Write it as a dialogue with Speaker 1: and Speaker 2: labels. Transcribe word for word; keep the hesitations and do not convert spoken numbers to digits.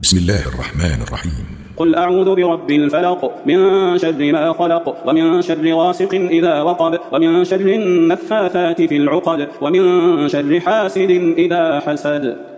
Speaker 1: بسم الله الرحمن الرحيم.
Speaker 2: قل أعوذ برب الفلق، من شر ما خلق، ومن شر غاسق إذا وقب، ومن شر النفاثات في العقد، ومن شر حاسد إذا حسد.